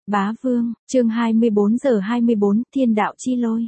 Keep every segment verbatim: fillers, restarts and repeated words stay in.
Bá Vương, chương hai mươi bốn giờ hai mươi bốn, Thiên đạo chi lôi.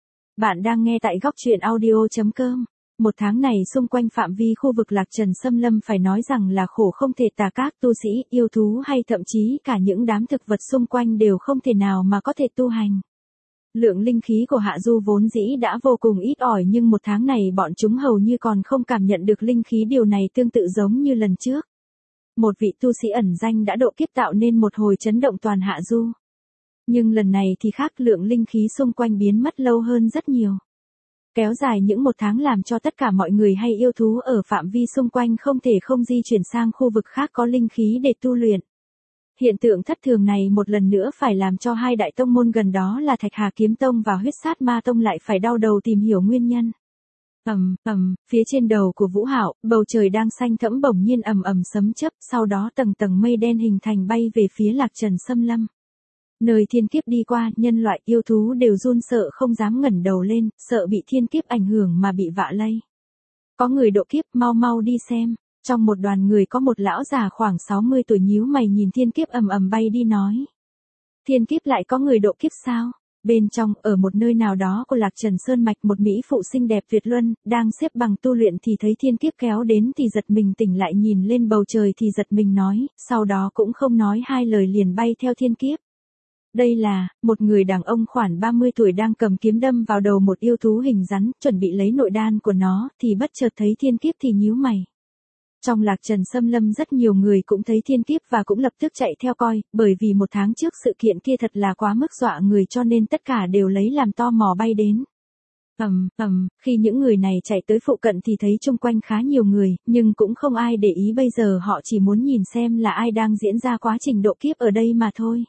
Bạn đang nghe tại góc truyện audio chấm com. Một tháng này xung quanh phạm vi khu vực Lạc Trần xâm lâm phải nói rằng là khổ không thể tả, các tu sĩ, yêu thú hay thậm chí cả những đám thực vật xung quanh đều không thể nào mà có thể tu hành. Lượng linh khí của Hạ Du vốn dĩ đã vô cùng ít ỏi, nhưng một tháng này bọn chúng hầu như còn không cảm nhận được linh khí, điều này tương tự giống như lần trước. Một vị tu sĩ ẩn danh đã độ kiếp tạo nên một hồi chấn động toàn Hạ Du. Nhưng lần này thì khác, lượng linh khí xung quanh biến mất lâu hơn rất nhiều. Kéo dài những một tháng làm cho tất cả mọi người hay yêu thú ở phạm vi xung quanh không thể không di chuyển sang khu vực khác có linh khí để tu luyện. Hiện tượng thất thường này một lần nữa phải làm cho hai đại tông môn gần đó là Thạch Hà Kiếm Tông và Huyết Sát Ma Tông lại phải đau đầu tìm hiểu nguyên nhân. Ầm, ầm, phía trên đầu của Vũ Hạo, bầu trời đang xanh thẫm bỗng nhiên ầm ầm sấm chớp, sau đó tầng tầng mây đen hình thành bay về phía Lạc Trần xâm lâm. Nơi thiên kiếp đi qua, nhân loại yêu thú đều run sợ không dám ngẩng đầu lên, sợ bị thiên kiếp ảnh hưởng mà bị vạ lây. Có người độ kiếp, mau mau đi xem. Trong một đoàn người có một lão già khoảng sáu mươi tuổi nhíu mày nhìn thiên kiếp ầm ầm bay đi nói: Thiên kiếp lại có người độ kiếp sao? Bên trong, ở một nơi nào đó của Lạc Trần Sơn Mạch, một mỹ phụ xinh đẹp tuyệt luân, đang xếp bằng tu luyện thì thấy thiên kiếp kéo đến thì giật mình tỉnh lại, nhìn lên bầu trời thì giật mình nói, sau đó cũng không nói hai lời liền bay theo thiên kiếp. Đây là, một người đàn ông khoảng ba mươi tuổi đang cầm kiếm đâm vào đầu một yêu thú hình rắn, chuẩn bị lấy nội đan của nó, thì bất chợt thấy thiên kiếp thì nhíu mày. Trong Lạc Trần xâm lâm rất nhiều người cũng thấy thiên kiếp và cũng lập tức chạy theo coi, bởi vì một tháng trước sự kiện kia thật là quá mức dọa người cho nên tất cả đều lấy làm to mò bay đến. Ầm, ầm, khi những người này chạy tới phụ cận thì thấy chung quanh khá nhiều người, nhưng cũng không ai để ý, bây giờ họ chỉ muốn nhìn xem là ai đang diễn ra quá trình độ kiếp ở đây mà thôi.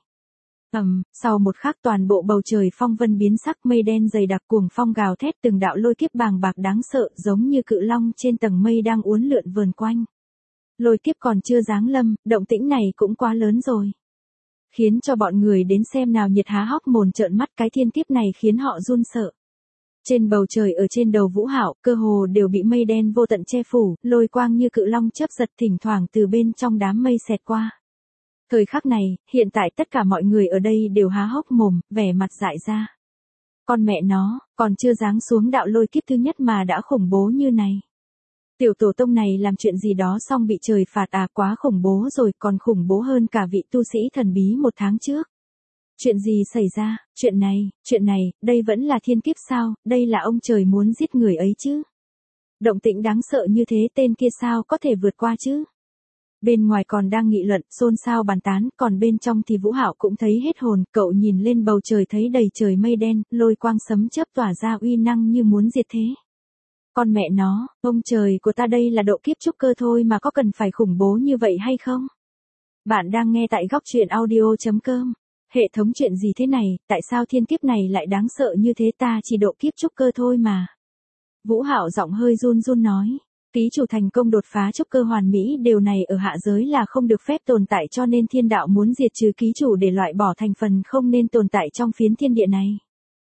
Ầm, sau một khắc toàn bộ bầu trời phong vân biến sắc, mây đen dày đặc, cuồng phong gào thét, từng đạo lôi kiếp bàng bạc đáng sợ giống như cự long trên tầng mây đang uốn lượn vờn quanh. Lôi kiếp còn chưa giáng lâm, động tĩnh này cũng quá lớn rồi. Khiến cho bọn người đến xem nào nhiệt há hốc mồm trợn mắt, cái thiên kiếp này khiến họ run sợ. Trên bầu trời ở trên đầu Vũ Hạo, cơ hồ đều bị mây đen vô tận che phủ, lôi quang như cự long chớp giật thỉnh thoảng từ bên trong đám mây xẹt qua. Thời khắc này, hiện tại tất cả mọi người ở đây đều há hốc mồm, vẻ mặt dại ra. Con mẹ nó, còn chưa giáng xuống đạo lôi kiếp thứ nhất mà đã khủng bố như này. Tiểu tổ tông này làm chuyện gì đó xong bị trời phạt à, quá khủng bố rồi, còn khủng bố hơn cả vị tu sĩ thần bí một tháng trước. Chuyện gì xảy ra, chuyện này, chuyện này, đây vẫn là thiên kiếp sao, đây là ông trời muốn giết người ấy chứ. Động tĩnh đáng sợ như thế tên kia sao có thể vượt qua chứ. Bên ngoài còn đang nghị luận, xôn xao bàn tán, còn bên trong thì Vũ Hạo cũng thấy hết hồn, cậu nhìn lên bầu trời thấy đầy trời mây đen, lôi quang sấm chớp tỏa ra uy năng như muốn diệt thế. Con mẹ nó, ông trời của ta, đây là độ kiếp trúc cơ thôi mà có cần phải khủng bố như vậy hay không? Bạn đang nghe tại góc truyện audio chấm com. Hệ thống chuyện gì thế này, tại sao thiên kiếp này lại đáng sợ như thế, ta chỉ độ kiếp trúc cơ thôi mà. Vũ Hạo giọng hơi run run nói. Ký chủ thành công đột phá trúc cơ hoàn mỹ, điều này ở hạ giới là không được phép tồn tại, cho nên thiên đạo muốn diệt trừ ký chủ để loại bỏ thành phần không nên tồn tại trong phiến thiên địa này.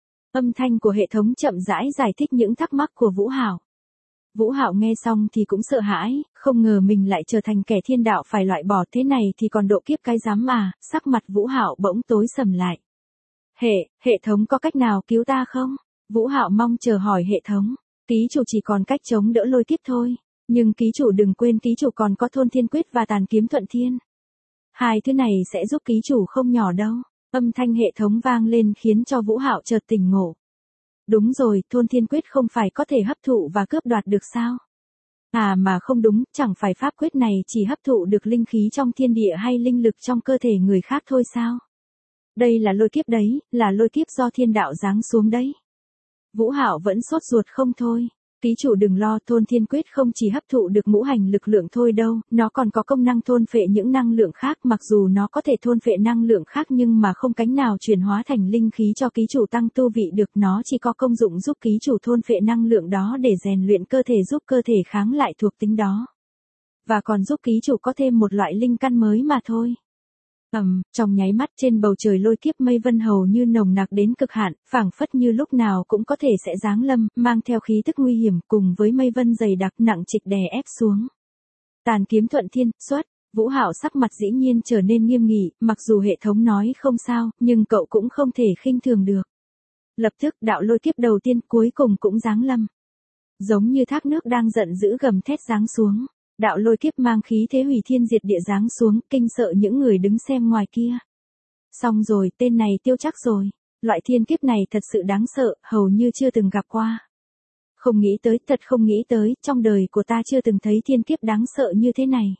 Âm thanh của hệ thống chậm rãi giải thích những thắc mắc của Vũ Hạo. Vũ Hạo nghe xong thì cũng sợ hãi, không ngờ mình lại trở thành kẻ thiên đạo phải loại bỏ, thế này thì còn độ kiếp cái dám mà, sắc mặt Vũ Hạo bỗng tối sầm lại. Hệ, hệ thống có cách nào cứu ta không? Vũ Hạo mong chờ hỏi hệ thống. Ký chủ chỉ còn cách chống đỡ lôi kiếp thôi, nhưng ký chủ đừng quên ký chủ còn có thôn thiên quyết và tàn kiếm thuận thiên. Hai thứ này sẽ giúp ký chủ không nhỏ đâu. Âm thanh hệ thống vang lên khiến cho Vũ Hạo chợt tỉnh ngộ. Đúng rồi, thôn thiên quyết không phải có thể hấp thụ và cướp đoạt được sao? À mà không đúng, chẳng phải pháp quyết này chỉ hấp thụ được linh khí trong thiên địa hay linh lực trong cơ thể người khác thôi sao? Đây là lôi kiếp đấy, là lôi kiếp do thiên đạo giáng xuống đấy. Vũ Hạo vẫn sốt ruột không thôi. Ký chủ đừng lo, thôn thiên quyết không chỉ hấp thụ được ngũ hành lực lượng thôi đâu, nó còn có công năng thôn phệ những năng lượng khác, mặc dù nó có thể thôn phệ năng lượng khác nhưng mà không cánh nào chuyển hóa thành linh khí cho ký chủ tăng tu vị được, nó chỉ có công dụng giúp ký chủ thôn phệ năng lượng đó để rèn luyện cơ thể, giúp cơ thể kháng lại thuộc tính đó. Và còn giúp ký chủ có thêm một loại linh căn mới mà thôi. Ầm, um, trong nháy mắt trên bầu trời lôi kiếp mây vân hầu như nồng nặc đến cực hạn, phảng phất như lúc nào cũng có thể sẽ giáng lâm, mang theo khí tức nguy hiểm, cùng với mây vân dày đặc nặng trịch đè ép xuống. Tàn kiếm thuận thiên, xuất, Vũ Hạo sắc mặt dĩ nhiên trở nên nghiêm nghị, mặc dù hệ thống nói không sao, nhưng cậu cũng không thể khinh thường được. Lập tức đạo lôi kiếp đầu tiên cuối cùng cũng giáng lâm. Giống như thác nước đang giận dữ gầm thét giáng xuống. Đạo lôi kiếp mang khí thế hủy thiên diệt địa giáng xuống, kinh sợ những người đứng xem ngoài kia. Xong rồi, tên này tiêu chắc rồi. Loại thiên kiếp này thật sự đáng sợ, hầu như chưa từng gặp qua. Không nghĩ tới, thật không nghĩ tới, trong đời của ta chưa từng thấy thiên kiếp đáng sợ như thế này.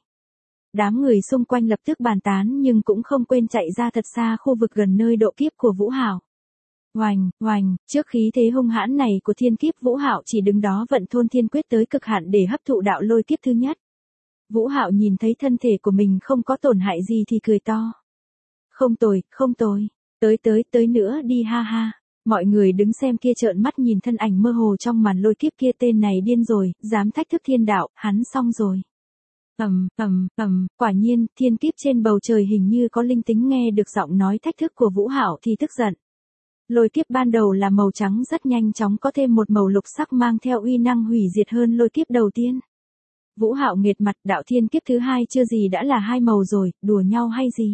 Đám người xung quanh lập tức bàn tán nhưng cũng không quên chạy ra thật xa khu vực gần nơi độ kiếp của Vũ Hạo. Oành, oành, trước khí thế hung hãn này của thiên kiếp Vũ Hạo chỉ đứng đó vận thôn thiên quyết tới cực hạn để hấp thụ đạo lôi kiếp thứ nhất. Vũ Hạo nhìn thấy thân thể của mình không có tổn hại gì thì cười to. Không tồi, không tồi, tới tới tới nữa đi ha ha. Mọi người đứng xem kia trợn mắt nhìn thân ảnh mơ hồ trong màn lôi kiếp kia, tên này điên rồi, dám thách thức thiên đạo, hắn xong rồi. Ầm, ầm, ầm, quả nhiên, thiên kiếp trên bầu trời hình như có linh tính nghe được giọng nói thách thức của Vũ Hạo thì tức giận. Lôi kiếp ban đầu là màu trắng rất nhanh chóng có thêm một màu lục sắc mang theo uy năng hủy diệt hơn lôi kiếp đầu tiên. Vũ Hạo nghệt mặt, đạo thiên kiếp thứ hai chưa gì đã là hai màu rồi, đùa nhau hay gì?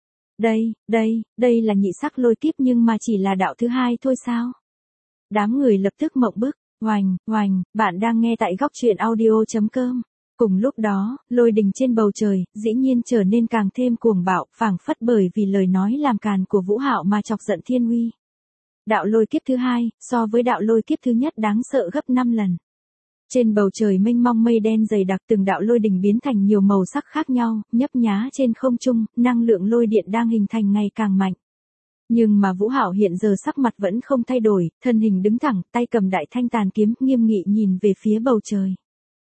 Đây, đây, đây là nhị sắc lôi kiếp nhưng mà chỉ là đạo thứ hai thôi sao? Đám người lập tức mộng bức, oành, oành, bạn đang nghe tại góc truyện audio chấm com. Cùng lúc đó, lôi đình trên bầu trời, dĩ nhiên trở nên càng thêm cuồng bạo, phảng phất bởi vì lời nói làm càn của Vũ Hạo mà chọc giận thiên uy. Đạo lôi kiếp thứ hai, so với đạo lôi kiếp thứ nhất đáng sợ gấp năm lần. Trên bầu trời mênh mông mây đen dày đặc, từng đạo lôi đình biến thành nhiều màu sắc khác nhau, nhấp nhá trên không trung, năng lượng lôi điện đang hình thành ngày càng mạnh. Nhưng mà Vũ Hạo hiện giờ sắc mặt vẫn không thay đổi, thân hình đứng thẳng, tay cầm đại thanh tàn kiếm, nghiêm nghị nhìn về phía bầu trời.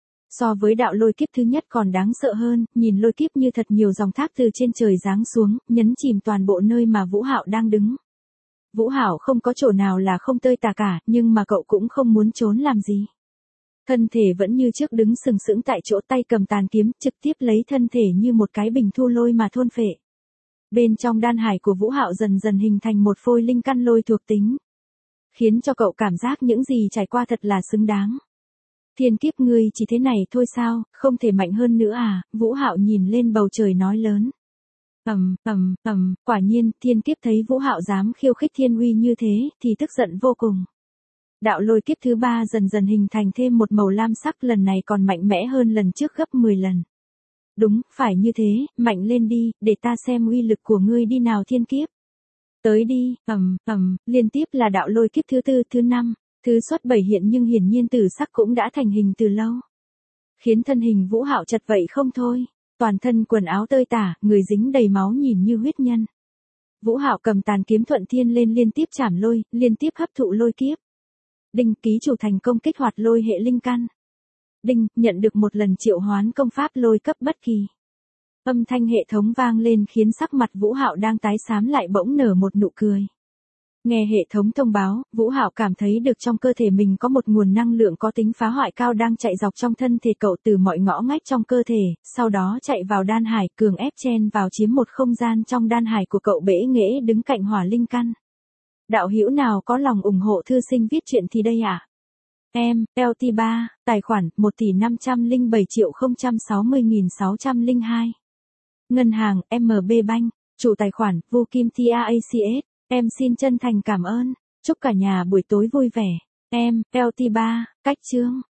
So với đạo lôi kiếp thứ nhất còn đáng sợ hơn, nhìn lôi kiếp như thật nhiều dòng thác từ trên trời giáng xuống, nhấn chìm toàn bộ nơi mà Vũ Hạo đang đứng. Vũ Hạo không có chỗ nào là không tơi tả cả, nhưng mà cậu cũng không muốn trốn làm gì. Thân thể vẫn như trước đứng sừng sững tại chỗ, tay cầm tàn kiếm, trực tiếp lấy thân thể như một cái bình thu lôi mà thôn phệ. Bên trong đan hải của Vũ Hạo dần dần hình thành một phôi linh căn lôi thuộc tính, khiến cho cậu cảm giác những gì trải qua thật là xứng đáng. Thiên kiếp ngươi chỉ thế này thôi sao, không thể mạnh hơn nữa à? Vũ Hạo nhìn lên bầu trời nói lớn. Ầm, ầm, ầm, quả nhiên, thiên kiếp thấy Vũ Hạo dám khiêu khích thiên uy như thế, thì tức giận vô cùng. Đạo lôi kiếp thứ ba dần dần hình thành thêm một màu lam sắc, lần này còn mạnh mẽ hơn lần trước gấp mười lần. Đúng, phải như thế, mạnh lên đi, để ta xem uy lực của ngươi đi nào thiên kiếp. Tới đi, ầm, ầm, liên tiếp là đạo lôi kiếp thứ tư, thứ năm, thứ xuất bảy hiện nhưng hiển nhiên tử sắc cũng đã thành hình từ lâu. Khiến thân hình Vũ Hạo chật vậy không thôi, toàn thân quần áo tơi tả, người dính đầy máu nhìn như huyết nhân. Vũ Hạo cầm tàn kiếm thuận thiên lên liên tiếp chảm lôi, liên tiếp hấp thụ lôi kiếp. Đinh, ký chủ thành công kích hoạt lôi hệ linh căn. Đinh, nhận được một lần triệu hoán công pháp lôi cấp bất kỳ. Âm thanh hệ thống vang lên khiến sắc mặt Vũ Hạo đang tái xám lại bỗng nở một nụ cười. Nghe hệ thống thông báo, Vũ Hạo cảm thấy được trong cơ thể mình có một nguồn năng lượng có tính phá hoại cao đang chạy dọc trong thân thể cậu từ mọi ngõ ngách trong cơ thể, sau đó chạy vào đan hải, cường ép chen vào chiếm một không gian trong đan hải của cậu bẽ nghễ đứng cạnh hỏa linh căn. Đạo hữu nào có lòng ủng hộ thư sinh viết truyện thì đây ạ. À? Em, lờ tê ba, tài khoản một tỷ năm trăm lẻ bảy triệu không trăm sáu mươi nghìn sáu trăm lẻ hai. Ngân hàng, em bê Bank, chủ tài khoản, Vu Kim tê a xê ét. Em xin chân thành cảm ơn. Chúc cả nhà buổi tối vui vẻ. Em, lờ tê ba, cách chương.